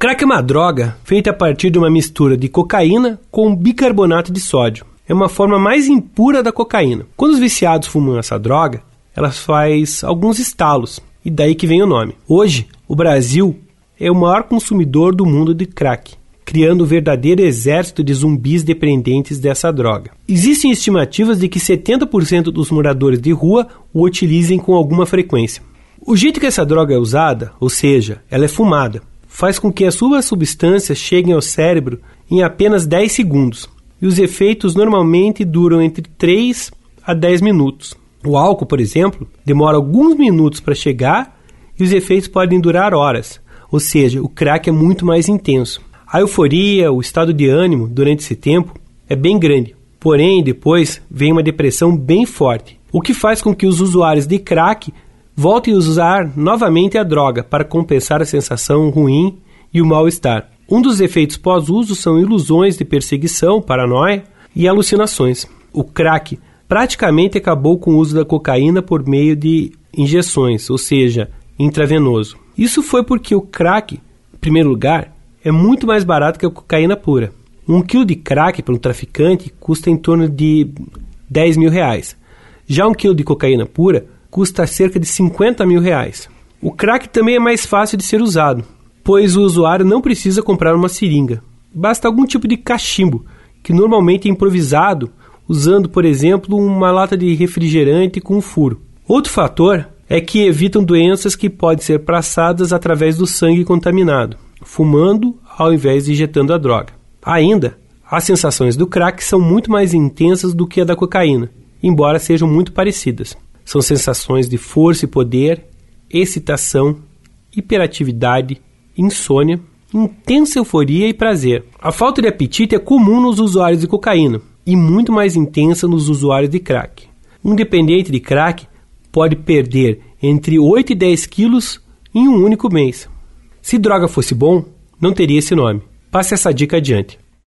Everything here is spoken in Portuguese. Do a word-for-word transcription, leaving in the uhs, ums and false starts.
Crack é uma droga feita a partir de uma mistura de cocaína com bicarbonato de sódio. É uma forma mais impura da cocaína. Quando os viciados fumam essa droga, ela faz alguns estalos, e daí que vem o nome. Hoje, o Brasil é o maior consumidor do mundo de crack, criando um verdadeiro exército de zumbis dependentes dessa droga. Existem estimativas de que setenta por cento dos moradores de rua o utilizem com alguma frequência. O jeito que essa droga é usada, ou seja, ela é fumada, faz com que as suas substâncias cheguem ao cérebro em apenas dez segundos, e os efeitos normalmente duram entre três a dez minutos. O álcool, por exemplo, demora alguns minutos para chegar e os efeitos podem durar horas, ou seja, o crack é muito mais intenso. A euforia, o estado de ânimo durante esse tempo é bem grande, porém depois vem uma depressão bem forte, o que faz com que os usuários de crack voltem a usar novamente a droga para compensar a sensação ruim e o mal-estar. Um dos efeitos pós-uso são ilusões de perseguição, paranoia e alucinações. O crack praticamente acabou com o uso da cocaína por meio de injeções, ou seja, intravenoso. Isso foi porque o crack, em primeiro lugar, é muito mais barato que a cocaína pura. Um quilo de crack para um traficante custa em torno de dez mil reais. Já um quilo de cocaína pura custa cerca de cinquenta mil reais. O crack também é mais fácil de ser usado, pois o usuário não precisa comprar uma seringa. Basta algum tipo de cachimbo, que normalmente é improvisado, usando, por exemplo, uma lata de refrigerante com um furo. Outro fator é que evitam doenças que podem ser passadas através do sangue contaminado, fumando ao invés de injetando a droga. Ainda, as sensações do crack são muito mais intensas do que a da cocaína, embora sejam muito parecidas. São sensações de força e poder, excitação, hiperatividade, insônia, intensa euforia e prazer. A falta de apetite é comum nos usuários de cocaína e muito mais intensa nos usuários de crack. Um dependente de crack pode perder entre oito e dez quilos em um único mês. Se droga fosse bom, não teria esse nome. Passe essa dica adiante.